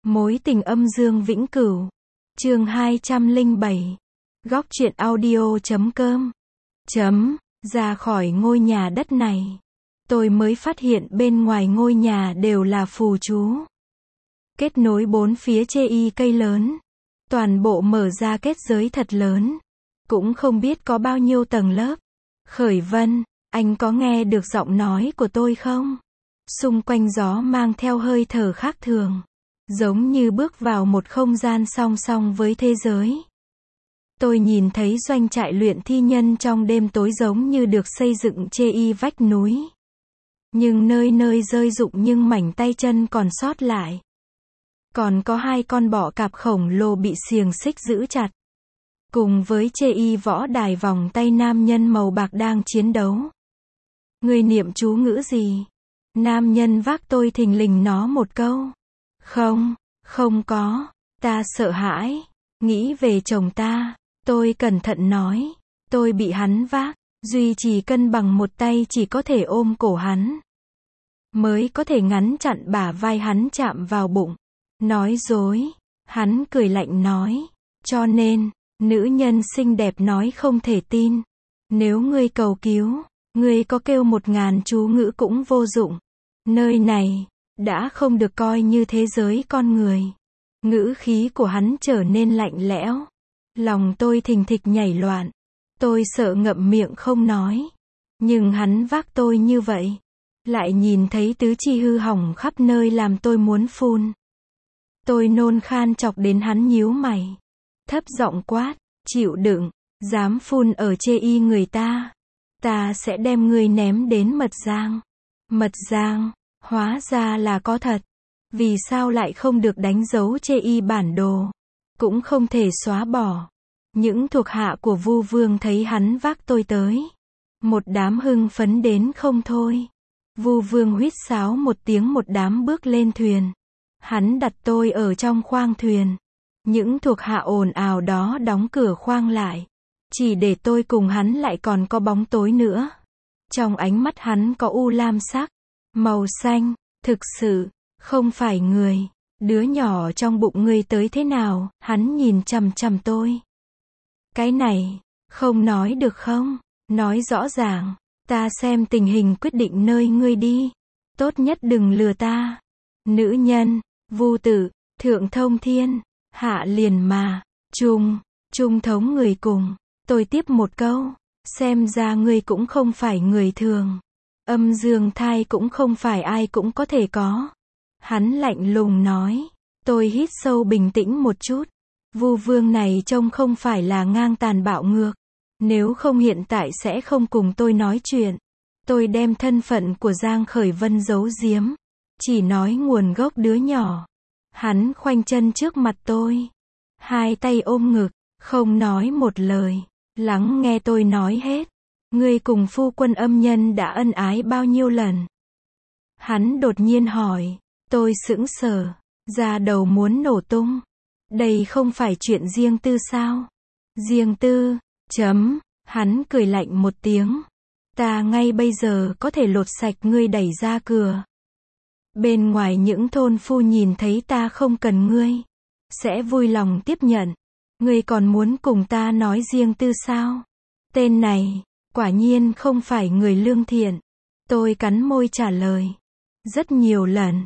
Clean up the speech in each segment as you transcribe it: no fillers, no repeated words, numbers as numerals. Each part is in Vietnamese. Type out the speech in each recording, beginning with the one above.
Mối tình âm dương vĩnh cửu. Chương 207. Góc truyện audio.com. Ra khỏi ngôi nhà đất này, tôi mới phát hiện bên ngoài ngôi nhà đều là phù chú. Kết nối bốn phía chê cây lớn. Toàn bộ mở ra kết giới thật lớn. Cũng không biết có bao nhiêu tầng lớp. Khởi Vân, anh có nghe được giọng nói của tôi không? Xung quanh gió mang theo hơi thở khác thường. Giống như bước vào một không gian song song với thế giới. Tôi nhìn thấy doanh trại luyện thi nhân trong đêm tối giống như được xây dựng chê vách núi. Nhưng nơi nơi rơi rụng nhưng mảnh tay chân còn sót lại. Còn có hai con bọ cạp khổng lồ bị xiềng xích giữ chặt. Cùng với chê võ đài vòng tay nam nhân màu bạc đang chiến đấu. Người niệm chú ngữ gì? Nam nhân vác tôi thình lình nó một câu. Không có. Ta sợ hãi. Nghĩ về chồng ta. Tôi cẩn thận nói. Tôi bị hắn vác. Duy trì cân bằng một tay chỉ có thể ôm cổ hắn. Mới có thể ngăn chặn bả vai hắn chạm vào bụng. Nói dối. Hắn cười lạnh nói. Cho nên, nữ nhân xinh đẹp nói không thể tin. Nếu ngươi cầu cứu, ngươi có kêu 1000 chú ngữ cũng vô dụng. Nơi này đã không được coi như thế giới con người. Ngữ khí của hắn trở nên lạnh lẽo. Lòng tôi thình thịch nhảy loạn. Tôi sợ ngậm miệng không nói. Nhưng hắn vác tôi như vậy, lại nhìn thấy tứ chi hư hỏng khắp nơi làm tôi muốn phun. Tôi nôn khan chọc đến hắn nhíu mày. Thấp giọng quát, chịu đựng, dám phun ở chê người ta. Ta sẽ đem ngươi ném đến mật giang. Mật giang, hóa ra là có thật. Vì sao lại không được đánh dấu chê bản đồ? Cũng không thể xóa bỏ. Những thuộc hạ của Vu Vương thấy hắn vác tôi tới. Một đám hưng phấn đến không thôi. Vu Vương huýt sáo một tiếng, một đám bước lên thuyền. Hắn đặt tôi ở trong khoang thuyền. Những thuộc hạ ồn ào đó đóng cửa khoang lại. Chỉ để tôi cùng hắn, lại còn có bóng tối nữa. Trong ánh mắt hắn có u lam sắc, màu xanh. Thực sự, không phải người. Đứa nhỏ trong bụng ngươi tới thế nào? Hắn nhìn chằm chằm tôi. Cái này, không nói được không? Nói rõ ràng. Ta xem tình hình quyết định nơi ngươi đi. Tốt nhất đừng lừa ta. Nữ nhân, Vu Tử, Thượng Thông Thiên, hạ liền mà. Trung thống người cùng. Tôi tiếp một câu. Xem ra ngươi cũng không phải người thường. Âm dương thai cũng không phải ai cũng có thể có. Hắn lạnh lùng nói. Tôi hít sâu bình tĩnh một chút. Vu Vương này trông không phải là ngang tàn bạo ngược. Nếu không hiện tại sẽ không cùng tôi nói chuyện. Tôi đem thân phận của Giang Khởi Vân giấu giếm. Chỉ nói nguồn gốc đứa nhỏ. Hắn khoanh chân trước mặt tôi. Hai tay ôm ngực. Không nói một lời. Lắng nghe tôi nói hết. Ngươi cùng phu quân âm nhân đã ân ái bao nhiêu lần? Hắn đột nhiên hỏi. Tôi sững sờ. Da đầu muốn nổ tung. Đây không phải chuyện riêng tư sao? Riêng tư. Hắn cười lạnh một tiếng. Ta ngay bây giờ có thể lột sạch ngươi đẩy ra cửa. Bên ngoài những thôn phu nhìn thấy ta không cần ngươi, sẽ vui lòng tiếp nhận. Ngươi còn muốn cùng ta nói riêng tư sao? Tên này, quả nhiên không phải người lương thiện. Tôi cắn môi trả lời. Rất nhiều lần.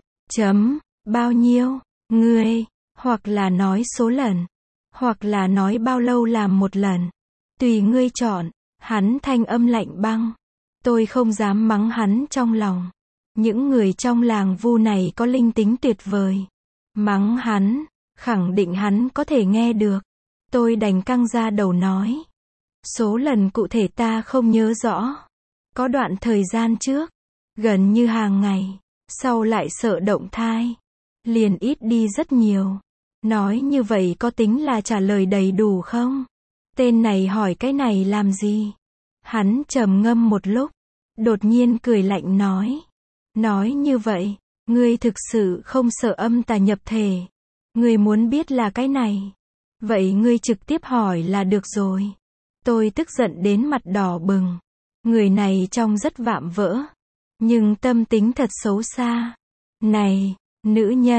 Bao nhiêu? Ngươi, hoặc là nói số lần, hoặc là nói bao lâu làm một lần. Tùy ngươi chọn. Hắn thanh âm lạnh băng. Tôi không dám mắng hắn trong lòng. Những người trong làng Vu này có linh tính tuyệt vời. Mắng hắn, khẳng định hắn có thể nghe được. Tôi đành căng ra đầu nói. Số lần cụ thể ta không nhớ rõ. Có đoạn thời gian trước, gần như hàng ngày, sau lại sợ động thai. Liền ít đi rất nhiều. Nói như vậy có tính là trả lời đầy đủ không? Tên này hỏi cái này làm gì? Hắn trầm ngâm một lúc. Đột nhiên cười lạnh nói. Nói như vậy, ngươi thực sự không sợ âm tà nhập thể. Ngươi muốn biết là cái này. Vậy ngươi trực tiếp hỏi là được rồi. Tôi tức giận đến mặt đỏ bừng. Người này trông rất vạm vỡ. Nhưng tâm tính thật xấu xa. Này, nữ nhân,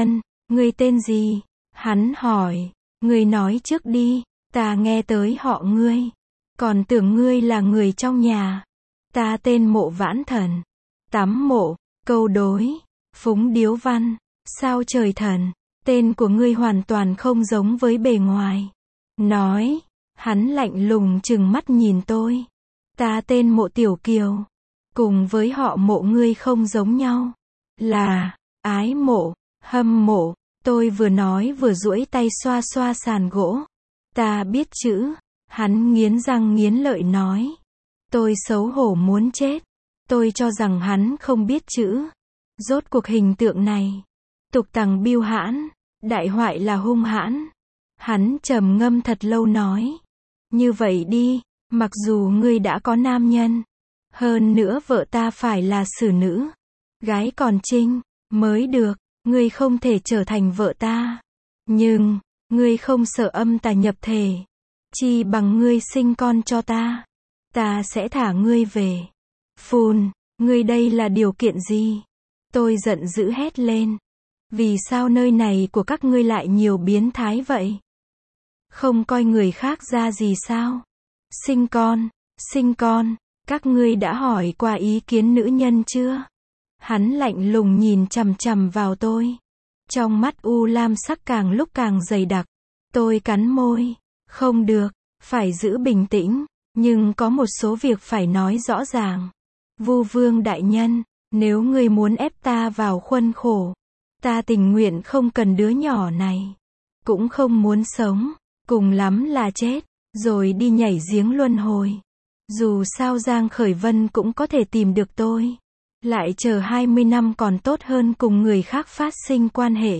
Ngươi tên gì? Hắn hỏi. Ngươi nói trước đi, ta nghe tới họ ngươi. Còn tưởng ngươi là người trong nhà. Ta tên Mộ Vãn Thần. Tắm mộ, câu đối, phúng điếu văn, sao trời thần. Tên của ngươi hoàn toàn không giống với bề ngoài. Nói, hắn lạnh lùng trừng mắt nhìn tôi. Ta tên Mộ Tiểu Kiều. Cùng với họ Mộ ngươi không giống nhau. Là, ái mộ, hâm mộ. Tôi vừa nói vừa duỗi tay xoa xoa sàn gỗ. Ta biết chữ. Hắn nghiến răng nghiến lợi nói. Tôi xấu hổ muốn chết. Tôi cho rằng hắn không biết chữ. Rốt cuộc hình tượng này. Tục tằng biêu hãn. Đại hoại là hung hãn. Hắn trầm ngâm thật lâu nói. Như vậy đi, mặc dù ngươi đã có nam nhân. Hơn nữa vợ ta phải là xử nữ. Gái còn trinh, mới được. Ngươi không thể trở thành vợ ta. Nhưng, ngươi không sợ âm tà nhập thể. Chi bằng ngươi sinh con cho ta. Ta sẽ thả ngươi về. Phùn, ngươi đây là điều kiện gì? Tôi giận dữ hét lên. Vì sao nơi này của các ngươi lại nhiều biến thái vậy? Không coi người khác ra gì sao? Sinh con, các ngươi đã hỏi qua ý kiến nữ nhân chưa? Hắn lạnh lùng nhìn chằm chằm vào tôi. Trong mắt u lam sắc càng lúc càng dày đặc. Tôi cắn môi. Không được, phải giữ bình tĩnh, nhưng có một số việc phải nói rõ ràng. Vu Vương đại nhân, nếu ngươi muốn ép ta vào khuôn khổ, ta tình nguyện không cần đứa nhỏ này. Cũng không muốn sống, cùng lắm là chết, rồi đi nhảy giếng luân hồi. Dù sao Giang Khởi Vân cũng có thể tìm được tôi. Lại chờ 20 năm còn tốt hơn cùng người khác phát sinh quan hệ.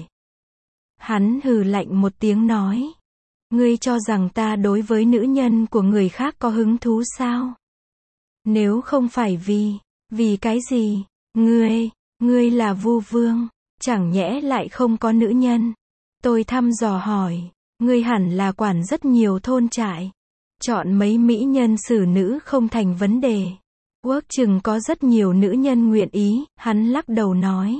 Hắn hừ lạnh một tiếng nói. Ngươi cho rằng ta đối với nữ nhân của người khác có hứng thú sao? Nếu không phải vì cái gì? Ngươi là Vu Vương, chẳng nhẽ lại không có nữ nhân? Tôi thăm dò hỏi, ngươi hẳn là quản rất nhiều thôn trại. Chọn mấy mỹ nhân xử nữ không thành vấn đề. Quốc chừng có rất nhiều nữ nhân nguyện ý, hắn lắc đầu nói.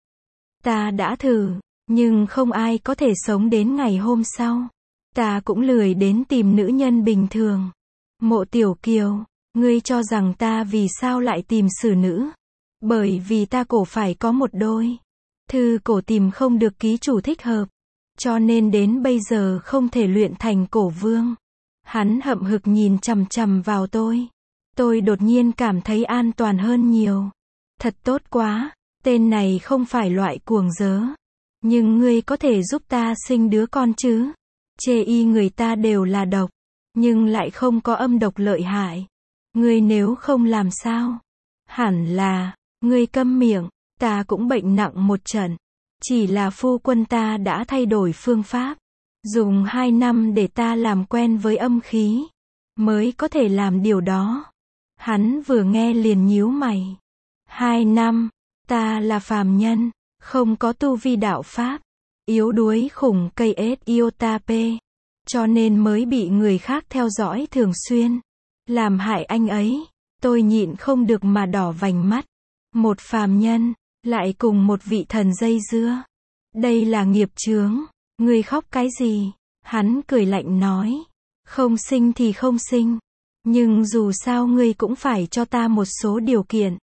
Ta đã thử, nhưng không ai có thể sống đến ngày hôm sau. Ta cũng lười đến tìm nữ nhân bình thường. Mộ Tiểu Kiều, ngươi cho rằng ta vì sao lại tìm xử nữ? Bởi vì ta cổ phải có một đôi. Thư cổ tìm không được ký chủ thích hợp. Cho nên đến bây giờ không thể luyện thành cổ vương. Hắn hậm hực nhìn chằm chằm vào tôi. Tôi đột nhiên cảm thấy an toàn hơn nhiều. Thật tốt quá, tên này không phải loại cuồng dớ. Nhưng ngươi có thể giúp ta sinh đứa con chứ? Chê y người ta đều là độc, nhưng lại không có âm độc lợi hại. Ngươi nếu không làm sao? Hẳn là, ngươi câm miệng, ta cũng bệnh nặng một trận. Chỉ là phu quân ta đã thay đổi phương pháp. Dùng 2 năm để ta làm quen với âm khí. Mới có thể làm điều đó. Hắn vừa nghe liền nhíu mày. 2 năm, ta là phàm nhân, không có tu vi đạo pháp. Yếu đuối khủng cây ết iotape. Cho nên mới bị người khác theo dõi thường xuyên. Làm hại anh ấy. Tôi nhịn không được mà đỏ vành mắt. Một phàm nhân, lại cùng một vị thần dây dưa. Đây là nghiệp chướng. Ngươi khóc cái gì? Hắn cười lạnh nói. Không sinh thì không sinh. Nhưng dù sao ngươi cũng phải cho ta một số điều kiện.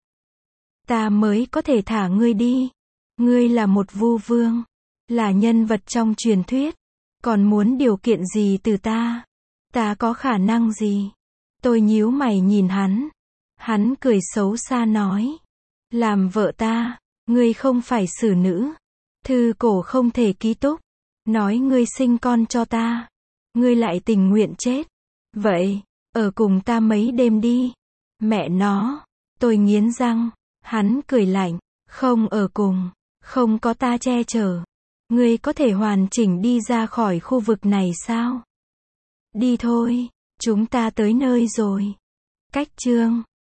Ta mới có thể thả ngươi đi. Ngươi là một Vu Vương. Là nhân vật trong truyền thuyết. Còn muốn điều kiện gì từ ta? Ta có khả năng gì? Tôi nhíu mày nhìn hắn. Hắn cười xấu xa nói. Làm vợ ta, ngươi không phải xử nữ. Thư cổ không thể ký túc. Nói ngươi sinh con cho ta. Ngươi lại tình nguyện chết. Vậy, ở cùng ta mấy đêm đi. Mẹ nó. Tôi nghiến răng. Hắn cười lạnh. Không ở cùng. Không có ta che chở. Ngươi có thể hoàn chỉnh đi ra khỏi khu vực này sao? Đi thôi. Chúng ta tới nơi rồi. Cách chương